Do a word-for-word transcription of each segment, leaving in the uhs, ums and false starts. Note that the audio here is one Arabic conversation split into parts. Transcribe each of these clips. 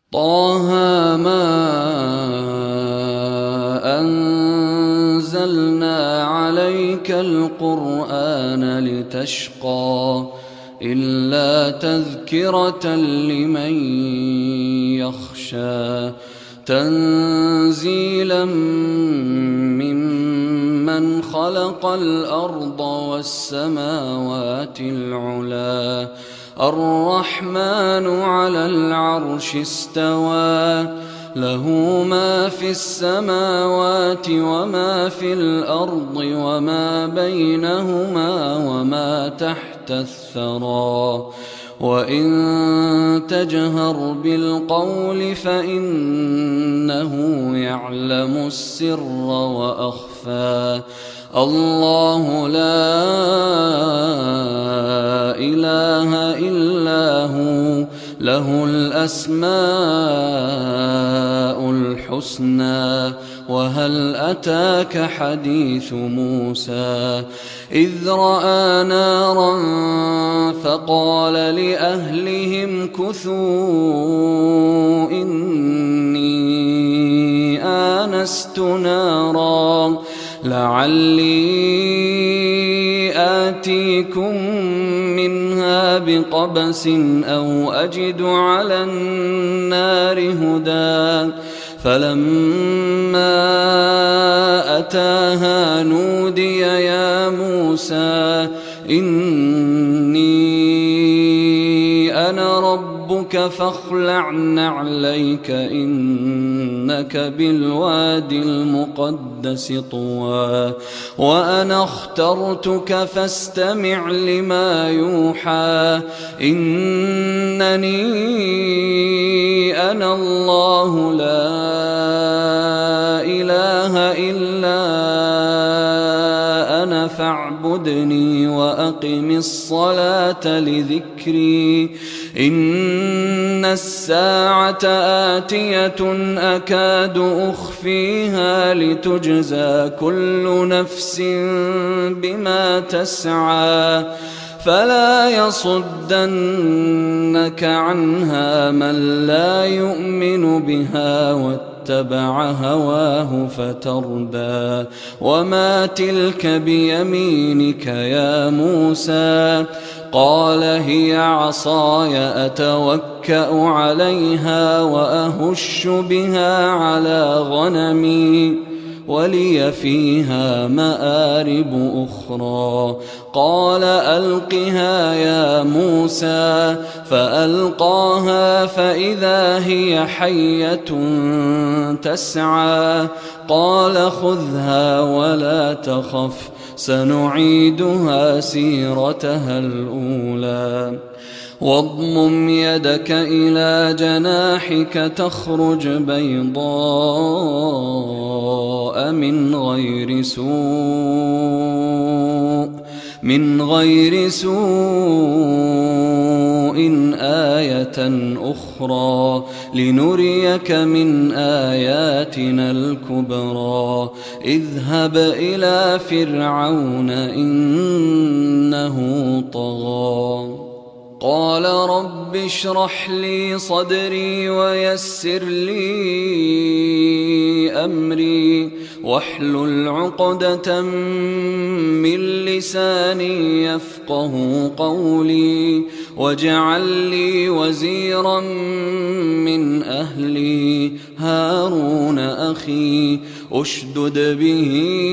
طه ما أنزلنا عليك القرآن لتشقى إلا تذكرة لمن يخشى تنزيلا ممن خلق الأرض والسماوات العلى الرحمن على العرش استوى له ما في السماوات وما في الأرض وما بينهما وما تحت الثرى وإن تجهر بالقول فإنه يعلم السر وأخفى الله لا إله إلا هو له الأسماء الحسنى وهل أتاك حديث موسى إذ رأى نارا فقال لأهلهم كثوا إني آنست نارا لعلي آتيكم منها بقبس أو أجد على النار هدى فلما أتاها نودي يا موسى إني أنا ربك فاخلع نعليك إنك بالواد المقدس طوى وأنا اخترتك فاستمع لما يوحى إنني أنا الله لا إله إلا أنا فاعبدني وأقم الصلاة لذكري إن الساعة آتية أكاد أخفيها لتجزى كل نفس بما تسعى فلا يصدنك عنها من لا يؤمن بها واتبع هواه فتردى وما تلك بيمينك يا موسى قال هي عصاي أتوكأ عليها وأهش بها على غنمي ولي فيها مآرب أخرى قال ألقها يا موسى فألقاها فإذا هي حية تسعى قال خذها ولا تخف سنعيدها سيرتها الأولى واضمم يدك إلى جناحك تخرج بيضاء من غير سوء من غير سوء آية أخرى لنريك من آياتنا الكبرى اذهب إلى فرعون إنه طغى قال رب اشرح لي صدري ويسر لي أمري واحلل عقدة من لساني يفقه قولي واجعل لي وزيرا من أهلي هارون أخي أشدد به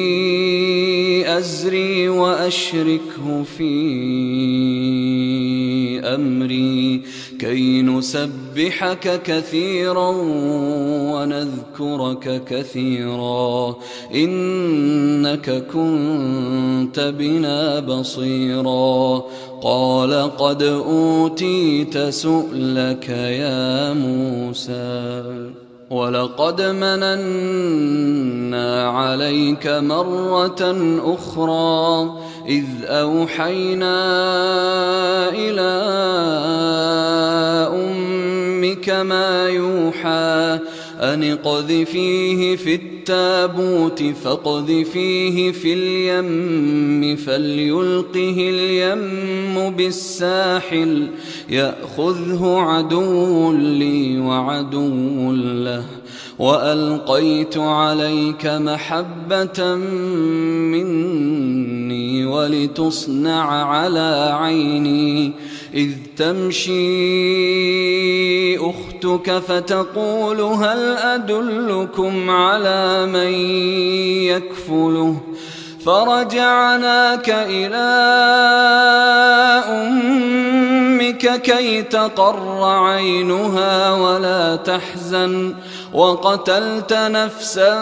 أزري وأشركه في أمري كي نسبحك كثيرا ونذكرك كثيرا إنك كنت بنا بصيرا قال قد أوتيت سؤلك يا موسى ولقد مننا عليك مرة أخرى إذ أوحينا إلى أم أمك ما يوحى أن اقذفيه في التابوت فاقذفيه في اليم فليلقه اليم بالساحل يأخذه عدو لي وعدو له وألقيت عليك محبة مني ولتصنع على عيني إذ تمشي أختك فتقول هل أدلكم على من يكفله فرجعناك إلى أمك كي تقر عينها ولا تحزن وقتلت نفسا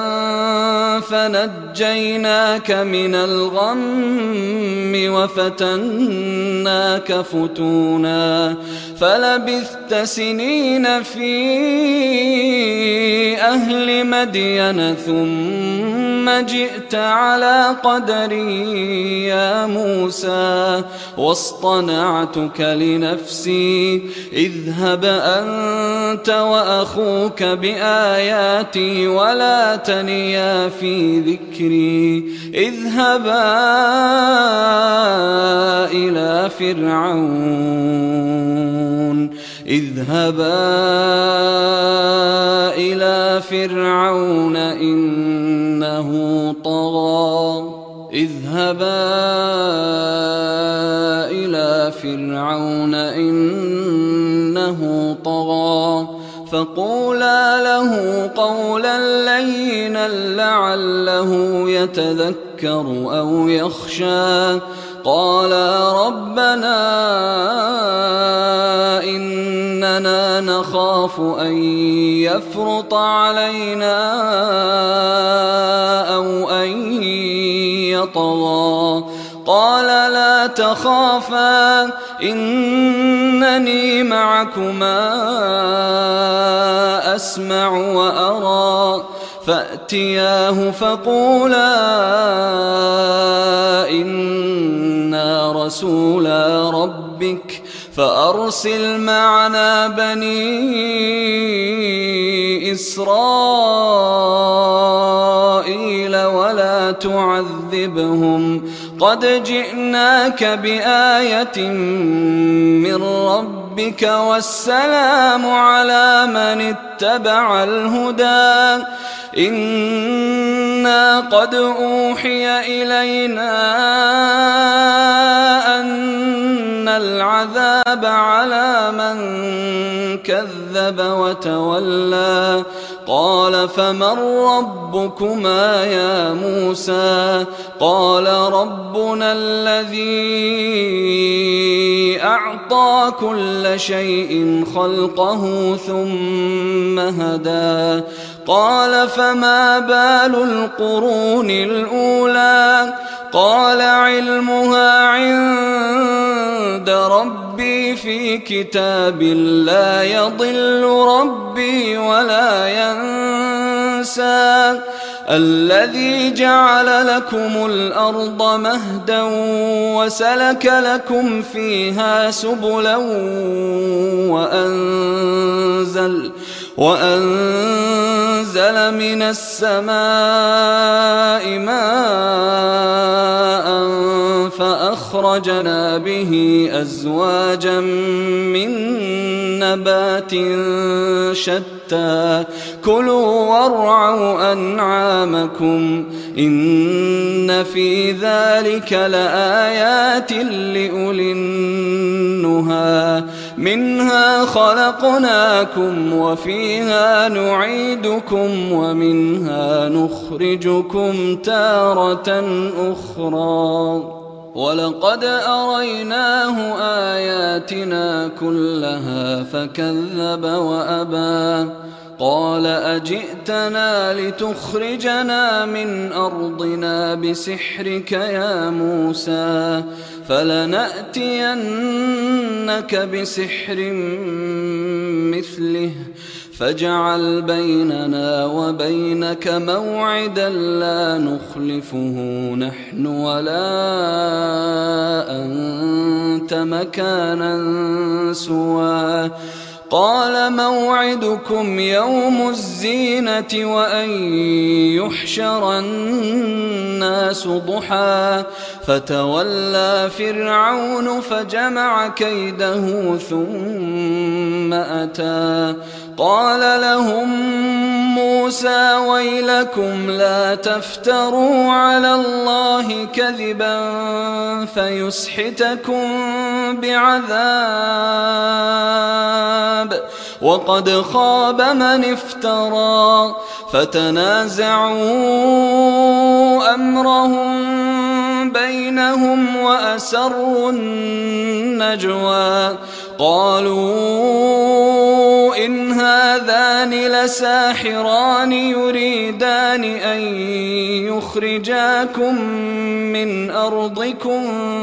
فنجيناك من الغم وفتناك فتونا فلبثت سنين في أهل مدين ثم جئت على قدري يا موسى واصطنعتك لنفسي اذهب أنت وأخوك بآياتي ولا تنيا في ذكري اذهبا إلى فرعون اذهبا إلى فرعون إنه طغى اذهبا إلى فرعون إنه طغى فقولا له قولا لينا لعله يتذكر أو يخشى قالا ربنا إننا نخاف أن يفرط علينا أو أن يطغى قال لا تخافا إنني معكما أسمع وأرى فأتياه فقولا إنا رسولا ربك فأرسل معنا بني إسرائيل ولا تعذبهم قد جئناك بآية من ربك والسلام على من اتبع الهدى إنا قد أوحي إلينا أن العذاب على من كذب وتولى قال فمن ربكما يا موسى قال ربنا الذي أعطى كل شيء خلقه ثم هدى قال فما بال القرون الأولى قال علمها عند ربي في كتاب لا يضل ربي ولا ينسى الذي جعل لكم الأرض مهدا وسلك لكم فيها سبلا وأنزل وأنزل من السماء ماء فأخرجنا به أزواجا من نبات شتى كلوا وارعوا أنعامكم إن في ذلك لآيات لأولي النهى منها خلقناكم وفيها نعيدكم ومنها نخرجكم تارة أخرى ولقد أريناه آياتنا كلها فكذب وأبى قال أجئتنا لتخرجنا من أرضنا بسحرك يا موسى فلنأتينك بسحر مثله فاجعل بيننا وبينك موعدا لا نخلفه نحن ولا أنت مكانا سوى قال موعدكم يوم الزينة وأن يحشر الناس ضحى فتولى فرعون فجمع كيده ثم أتى قال لهم موسى ويلكم لا تفتروا على الله كذبا فيسحتكم بعذاب وقد خاب من افترى فتنازعوا أمرهم بينهم وأسروا النجوى قالوا إن هذان لساحران يريدان أن يخرجاكم من أرضكم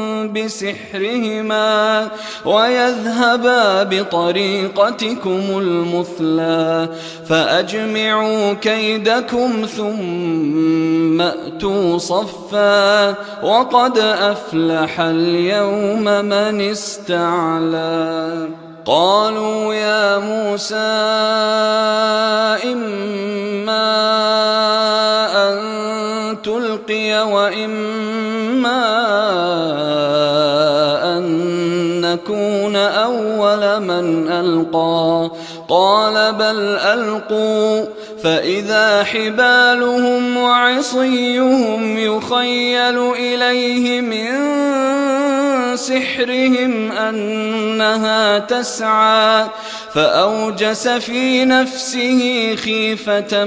بسحرهما ويذهبا بطريقتكم المثلى فأجمعوا كيدكم ثم أتوا صفا وقد أفلح اليوم من استعلى قالوا يا موسى إما أن تلقي وإما أن نكون أول من ألقى قال بل ألقوا فإذا حبالهم وعصيهم يخيل إليه من سحرهم أنها تسعى فأوجس في نفسه خيفة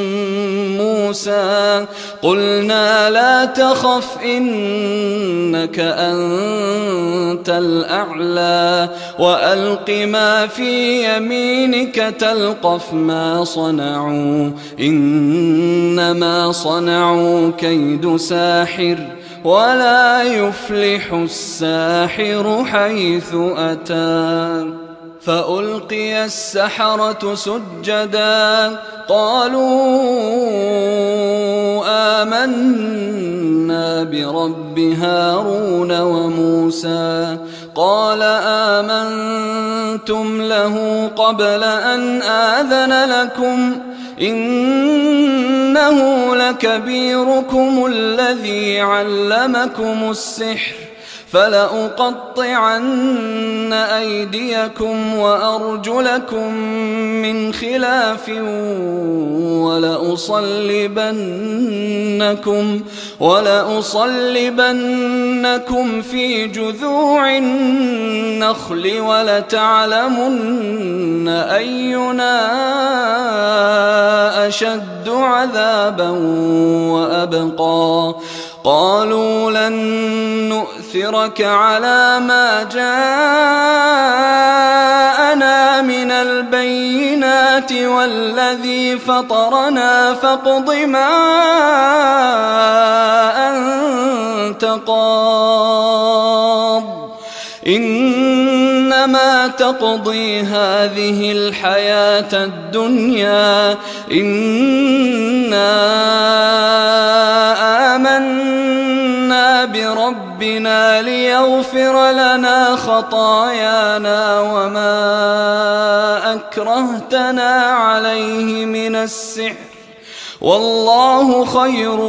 موسى قلنا لا تخف إنك أنت الأعلى وألق ما في يمينك تلقف ما صنعوا إنما صنعوا كيد ساحر ولا يفلح الساحر حيث أتى فألقي السحرة سجدا قالوا آمنا برب هارون وموسى قال آمنتم له قبل أن آذن لكم إنه لكبيركم الذي علمكم السحر فلأقطعن أيديكم وأرجلكم من خلاف ولأصلبنكم ولأصلبنكم في جذوع النخل ولتعلمن أينا أشد عذابا وأبقى قالوا لن نؤثرك على ما جاءنا من البينات والذي فطرنا فاقض ما أنت قاض إنما تقضي هذه الحياة الدنيا إنا آمنا بربنا ليغفر لنا خطايانا وما أكرهتنا عليه من السحر والله خير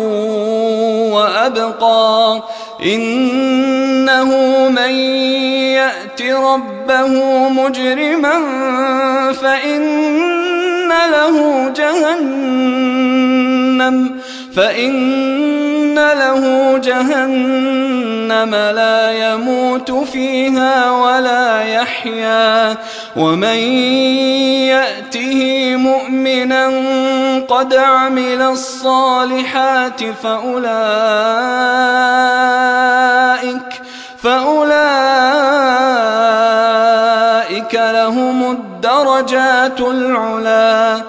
وأبقى إنه من يأت ربه مجرما فإن له جهنم فإن له جهنم لا يموت فيها ولا يحيا ومن يأته مؤمنا قد عمل الصالحات فأولئك فأولئك لهم الدرجات العلى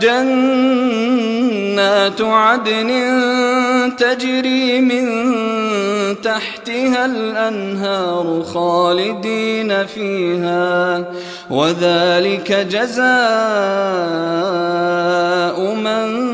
جنات عدن تجري من تحتها الأنهار خالدين فيها وذلك جزاء من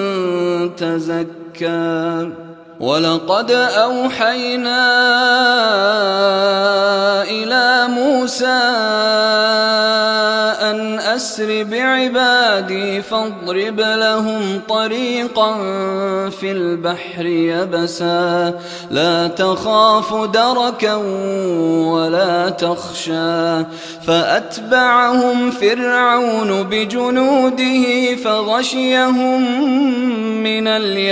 تزكى ولقد أوحينا إلى موسى أن أسر بعبادي فاضرب لهم طريقا في البحر يبسا لا تخاف دركا ولا تخشى فأتبعهم فرعون بجنوده فغشيهم من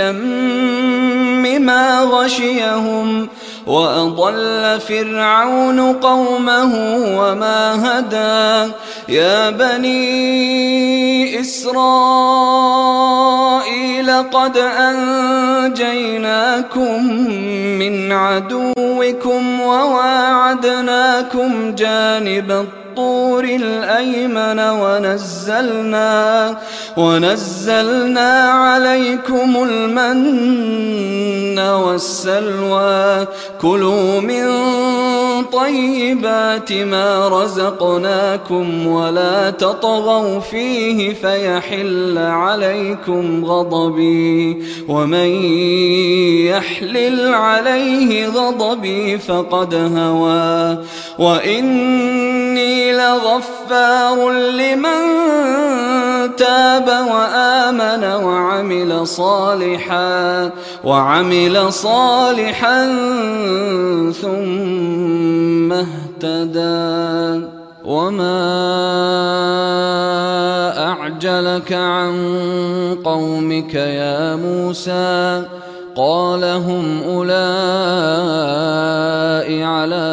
اليم ما غشيهم وأضل فرعون قومه وما هدى يا بني إسرائيل قد أنجيناكم من عدوكم وواعدناكم جانب الطور الأيمن ونزلنا, ونزلنا عليكم المن والسلوى كلوا من طيبات ما رزقناكم ولا تطغوا فيه فيحل عليكم غضبي ومن يحلل عليه غضبي فقد هوى وإني لغفار لمن تاب وآمن وعمل صالحا وعمل صالحا ثم اهتدى وما أعجلك عن قومك يا موسى قال هم أولئك على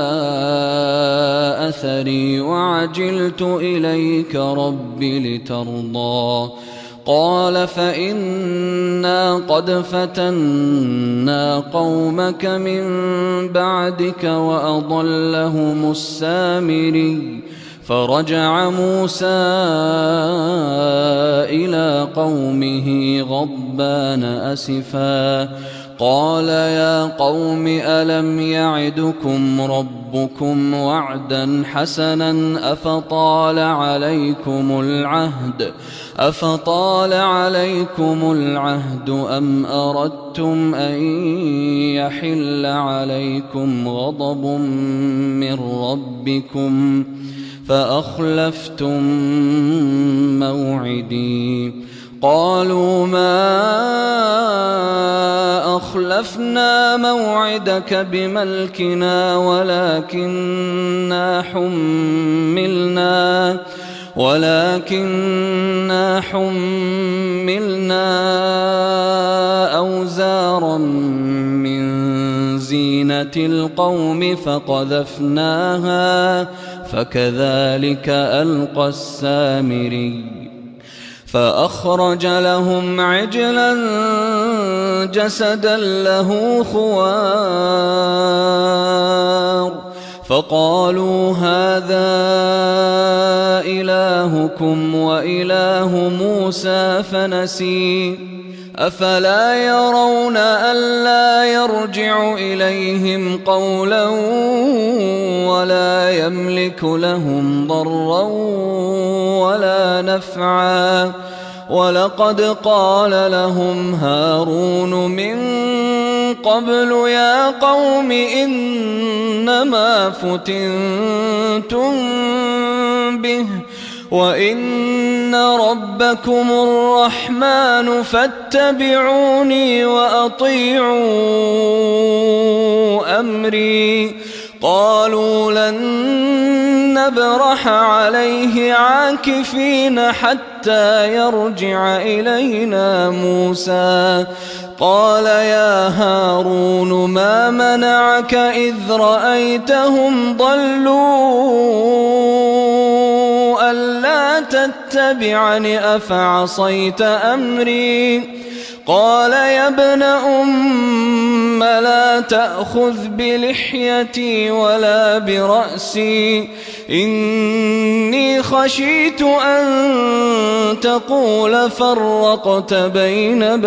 أثري وعجلت إليك رب لترضى قال فإنا قد فتنا قومك من بعدك وأضلهم السامري فرجع موسى إلى قومه غضبان أسفا قال يا قوم ألم يعدكم ربكم وعدا حسنا أفطال عليكم العهد أفطال عليكم العهد أم أردتم أن يحل عليكم غضب من ربكم فأخلفتم موعدي قالوا ما أخلفنا موعدك بملكنا ولكننا حملنا ولكننا حملنا أوزارا من زينة القوم فقذفناها فكذلك ألقى السامري فأخرج لهم عجلا جسدا له خوار فقالوا هذا إلهكم وإله موسى فنسي أفلا يرون ألا يرجع إليهم قولا ولا يملك لهم ضرا ولا نفعا ولقد قال لهم هارون من قبل يا قوم إنما فتنتم به وإن ربكم الرحمن فاتبعوني وأطيعوا أمري قالوا لن نبرح عليه عاكفين حتى يرجع إلينا موسى قال يا هارون ما منعك إذ رأيتهم ضلوا ألا تتبعني أفعصيت أمري قال يا ابن أم لا تأخذ بلحيتي ولا برأسي إني خشيت أن تقول فرقت بين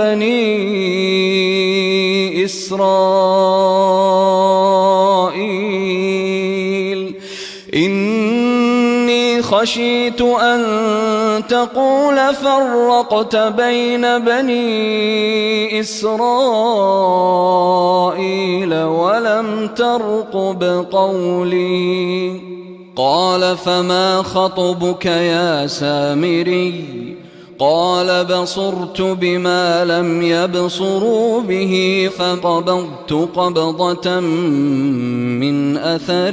بني إسرائيل إني خشيت أن تقول فرقت بين بني إسرائيل ولم ترقب قولي قال فما خطبك يا سامري قال بصرت بما لم يبصروا به فقبضت قبضة من أثر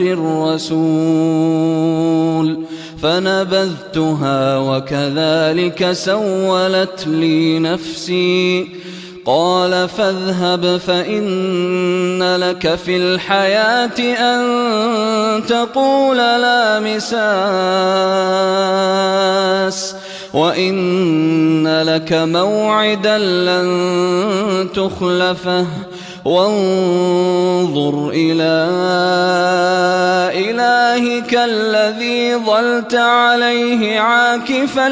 الرسول فنبذتها وكذلك سولت لي نفسي قال فاذهب فإن لك في الحياة أن تقول لا مساس وإن لك موعدا لن تخلفه وانظر إلى إلهك الذي ظلت عليه عاكفا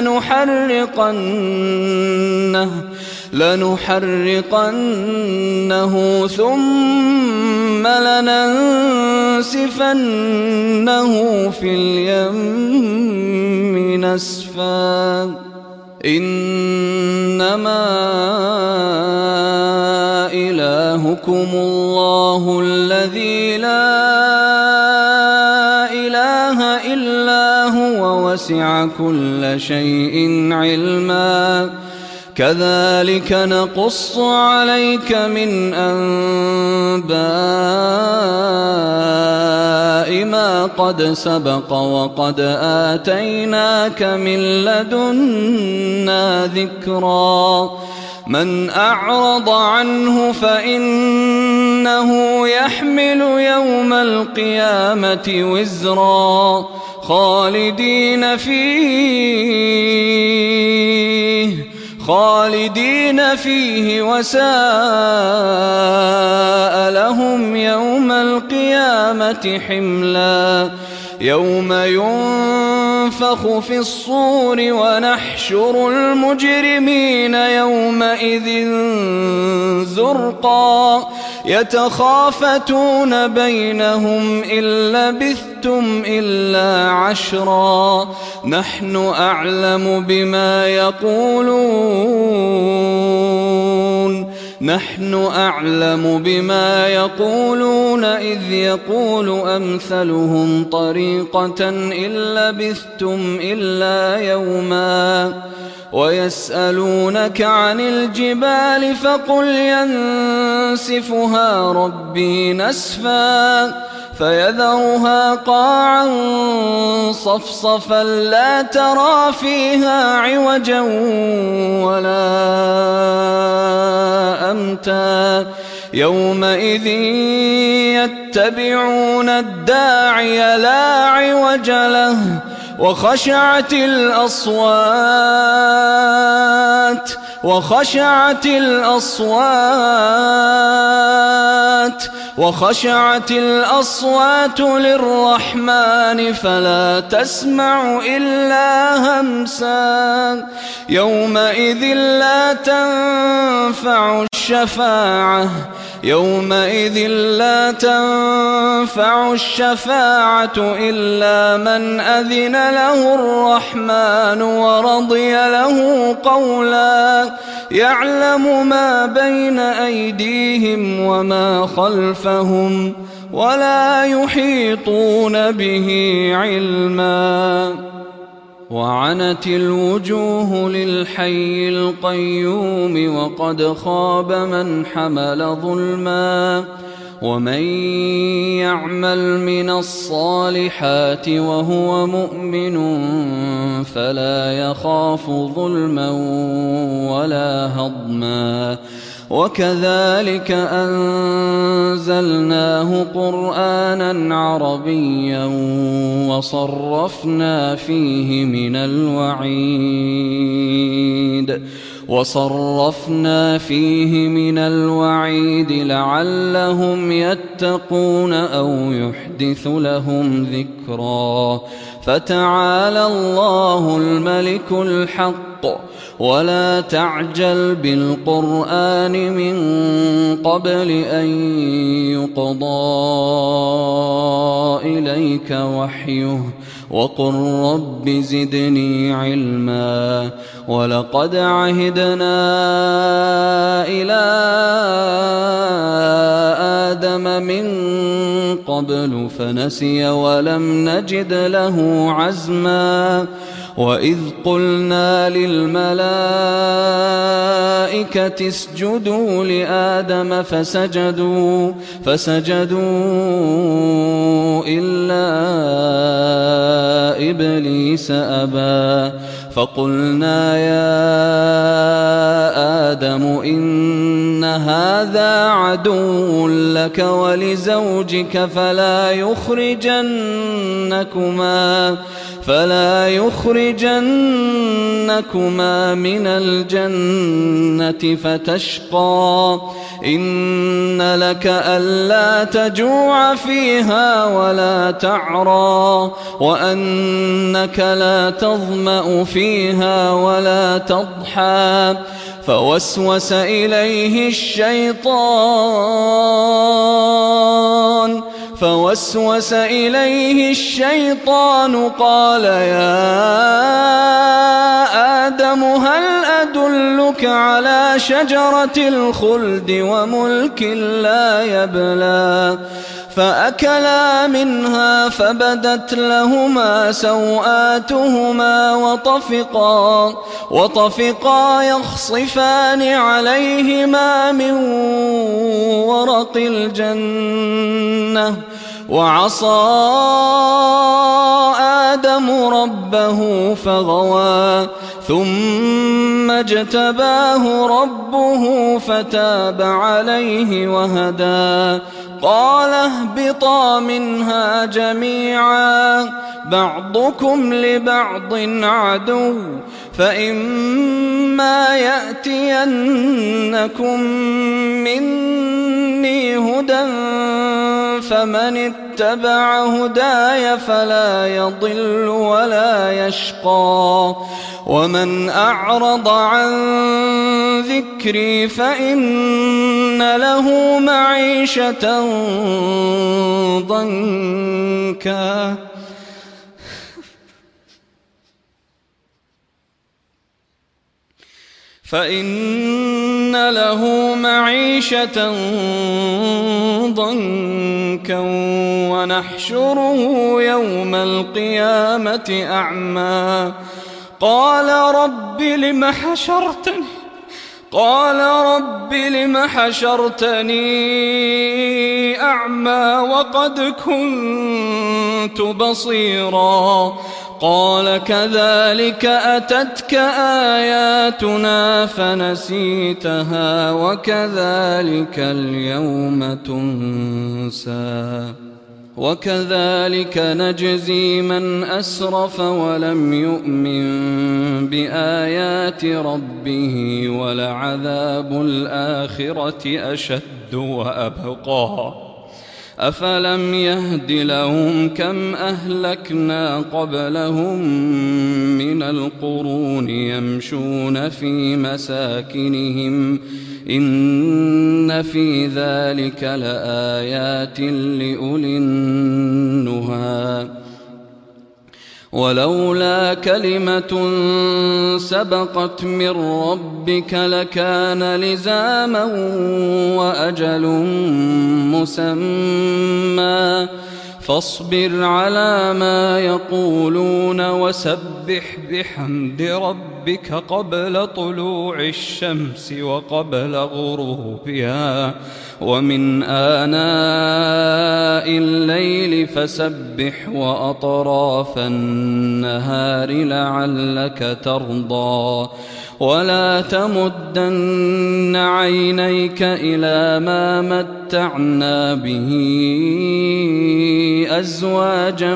لنحرقنه لنحرقنه ثم لننسفنه في اليم نسفا إنما إلهكم الله الذي لا إله إلا هو وسع كل شيء علما كذلك نقص عليك من أنباء ما قد سبق وقد آتيناك من لدنا ذكرا من أعرض عنه فإنه يحمل يوم القيامة وزرا خالدين فيه خالدين فيه وساء لهم يوم القيامة حملا يوم ينفخ في الصور ونحشر المجرمين يومئذ زرقا يتخافتون بينهم إن لبثتم إلا عشرا نحن أعلم بما يقولون نحن أعلم بما يقولون إذ يقول أمثلهم طريقة إن لبثتم إلا يوما ويسألونك عن الجبال فقل ينسفها ربي نسفا فيذرها قاعا صفصفا لا ترى فيها عوجا ولا أمتا يومئذ يتبعون الداعي لا عوج له وخشعت الأصوات وخشعت الأصوات وخشعت الأصوات للرحمن فلا تسمع إلا همسا يومئذ لا تنفع الشفاعة يومئذ لا تنفع الشفاعة إلا من أذن له الرحمن ورضي له قولا يعلم ما بين أيديهم وما خلفهم ولا يحيطون به علما وعنت الوجوه للحي القيوم وقد خاب من حمل ظلما ومن يعمل من الصالحات وهو مؤمن فلا يخاف ظلما ولا هضما وكذلك أنزلناه قرآنا عربيا وصرفنا فيه من الوعيد وصرفنا فيه من الوعيد لعلهم يتقون أو يحدث لهم ذكرا فتعالى الله الملك الحق ولا تعجل بالقرآن من قبل أن يقضى إليك وحيه وقل رب زدني علما ولقد عهدنا إلى آدم من قبل فنسي ولم نجد له عزما وإذ قلنا للملائكة اسجدوا لآدم فسجدوا فسجدوا إلا إبليس أبى فقلنا يا آدم إن هذا عدو لك ولزوجك فلا يخرجنكما فلا يخرجنكما من الجنة فتشقى إن لك ألا تجوع فيها ولا تعرى وأنك لا تظمأ فيها ولا تضحى فوسوس إليه الشيطان فوسوس إليه الشيطان قال يا آدم هل أدلك على شجرة الخلد وملك لا يبلى فأكلا منها فبدت لهما سوآتهما وطفقا, وطفقا يخصفان عليهما من ورق الجنة وعصى آدم ربه فغوى ثم اجتباه ربه فتاب عليه وهدى قال اهبطا منها جميعا بعضكم لبعض عدو فإما يأتينكم مني هدى فمن اتبع هداي فلا يضل ولا يشقى ومن أعرض عن ذكري فإن له معيشة ضنكا فإن له معيشة ضنكا ونحشره يوم القيامة أعمى قال رب لم حشرتني قال رب لم حشرتني أعمى وقد كنت بصيرا قال كذلك أتتك آياتنا فنسيتها وكذلك اليوم تنسى وكذلك نجزي من أسرف ولم يؤمن بآيات ربه ولعذاب الآخرة أشد وأبقى أفلم يهد لهم كم أهلكنا قبلهم من القرون يمشون في مساكنهم إن في ذلك لآيات لأولي النهى ولولا كلمة سبقت من ربك لكان لزاما وأجل مسمى فاصبر على ما يقولون وسبح بحمد ربك قبل طلوع الشمس وقبل غروبها ومن آناء الليل فسبح وأطراف النهار لعلك ترضى ولا تمدن عينيك إلى ما متعنا به أزواجا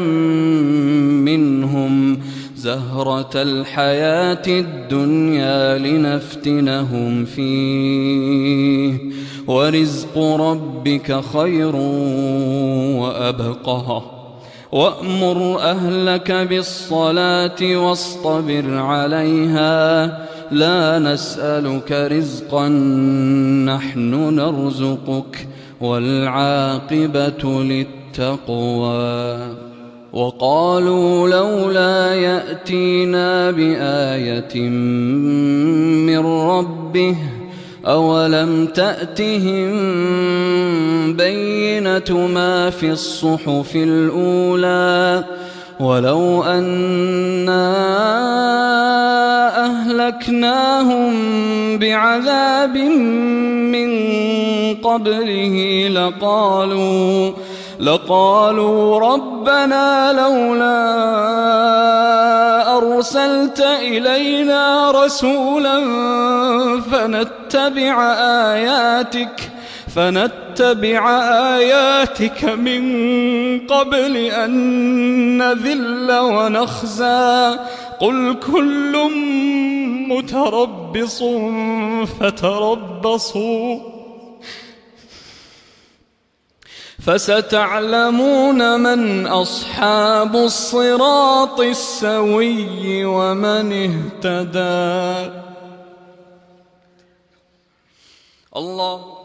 منهم زهرة الحياة الدنيا لنفتنهم فيه ورزق ربك خير وأبقى وأمر أهلك بالصلاة واصطبر عليها لا نسألك رزقا نحن نرزقك والعاقبة للتقوى وقالوا لولا يأتينا بآية من ربه أولم تأتهم بينة ما في الصحف الأولى ولو أنا أهلكناهم بعذاب من قبله لقالوا لقالوا ربنا لولا أرسلت إلينا رسولا فنتبع آياتك فنتبع آياتك من قبل أن نذل ونخزى قل كل متربص فتربصوا فستعلمون من أصحاب الصراط السوي ومن اهتدى. الله